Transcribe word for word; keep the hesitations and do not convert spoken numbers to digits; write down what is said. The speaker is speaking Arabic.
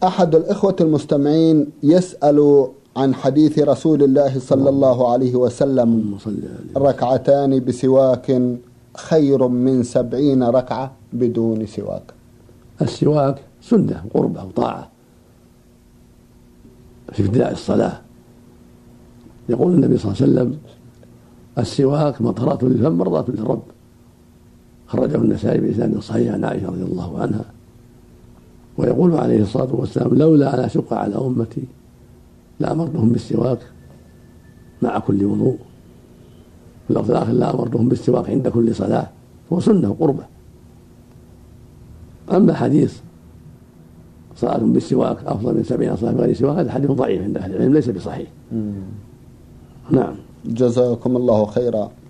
أحد الإخوة المستمعين يسأل عن حديث رسول الله صلى الله عليه وسلم: ركعتان بسواك خير من سبعين ركعة بدون سواك. السواك سنة قربة وطاعة في ابتداء الصلاة. يقول النبي صلى الله عليه وسلم: السواك مطهرة للفم مرضاة للرب. خرجه النسائي بإسناد صحيح عن عائشة رضي الله عنها. ويقول عليه الصلاة والسلام: لولا أن أشق على أمتي لأمرتهم بالسواك مع كل وضوء. في اللفظ الآخر: لأمرتهم بالسواك عند كل صلاة. فهو سنة قربة. أما حديث صلاة بالسواك أفضل من سبعين صلاة بغير سواك، هذا حديث ضعيف عند أهل العلم، ليس بصحيح. مم. نعم. جزاكم الله خيرا.